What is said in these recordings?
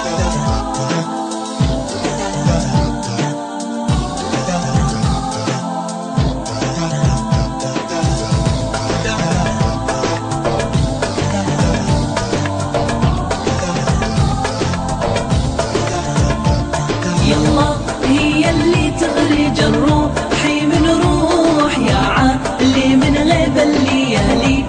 يلا هي اللي تخرج الروح من روح يا عالي من غيب الليالي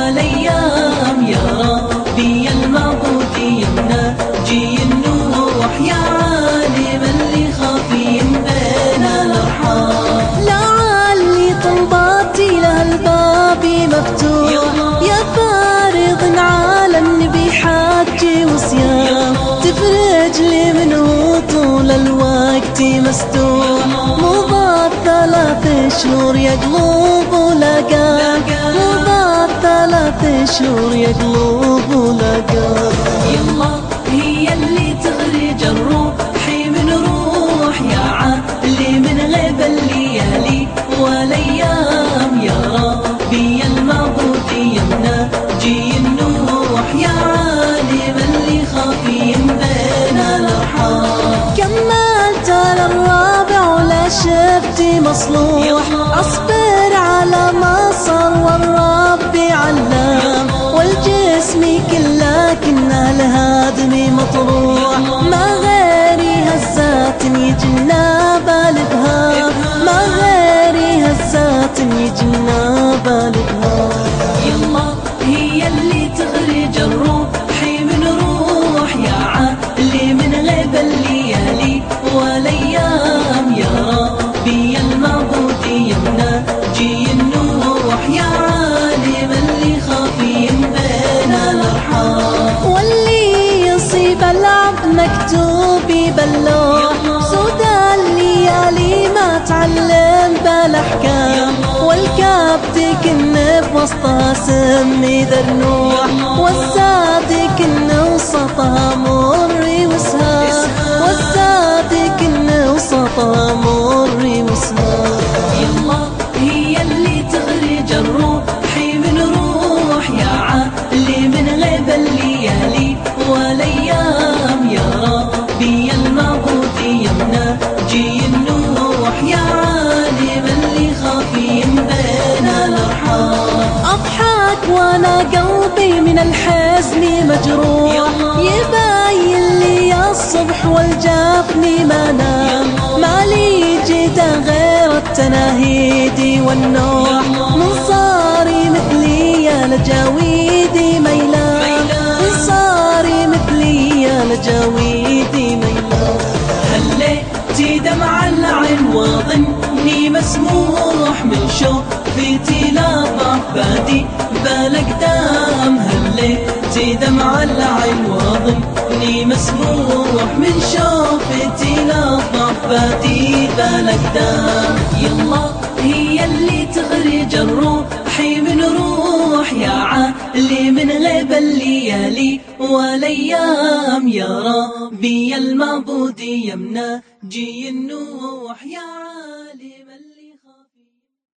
والايام يا ربي المعبود يمنى جي النوح يا عالم اللي خفي بين الارحام لعلي طلباتي لهالباب مفتوح يا فارغ على النبي حاجي وصيام تفرج لي منه طول الوقت مستور مضى 3 شهور يا قلوب لقاك مضى 3 شهور يا قلوب لقاك يلا هي اللي تخرج الروح من روح يا عالي من غيب الليالي والايام يا ربي المعبود يمنى جي النوح يا عالم اللي خفي بين الارحام كملت للرابع ولا شفتي مصلوح اصبر على ما صار والرب علام والجسم كله كنا الهادم مطروح ما غيري هزات يجنا بالبهام ما غيري هزات يجنا بالبهام يلا هي اللي تخرج الروح من روح يا عالي من غيب الليالي والايام يا ربي المعبود يمنى جي النوح يا عالم اللي خفي بين الارحام واللي يصيب العبد مكتوب باللوح سود الليالي ما تعلم بالاحكام والكابت كن بوسطها سمي ذرنوح والزاد كن وسطها مر وسهام والزاد كن وسطها مر وسهام يلا هي اللي تخرج الروح من روح يا عالي من غيب الليالي والايام يا ربي المعبود يمنى جي النوح يا عالم اللي خفي بين الارحام أضحك وأنا قلبي من الحزن مجروح يباين لي الصبح والجفن ما نام ما لي جدا غير التناهيد والنوح من صاري مثلي يا لجاويدي ميلان من صاري مثلي يا لجاويدي ميلان هليتي دمع العين وظني مسموح من شوفتي لضعف بادي بالاقدام هليتي دمع العين وظني مسموح من شوفتي لضعف بادي بالاقدام يلا هي اللي تخرج الروح من روح يا عالي من غيب الليالي والايام يا ربي المعبود يمنى جي النوح يا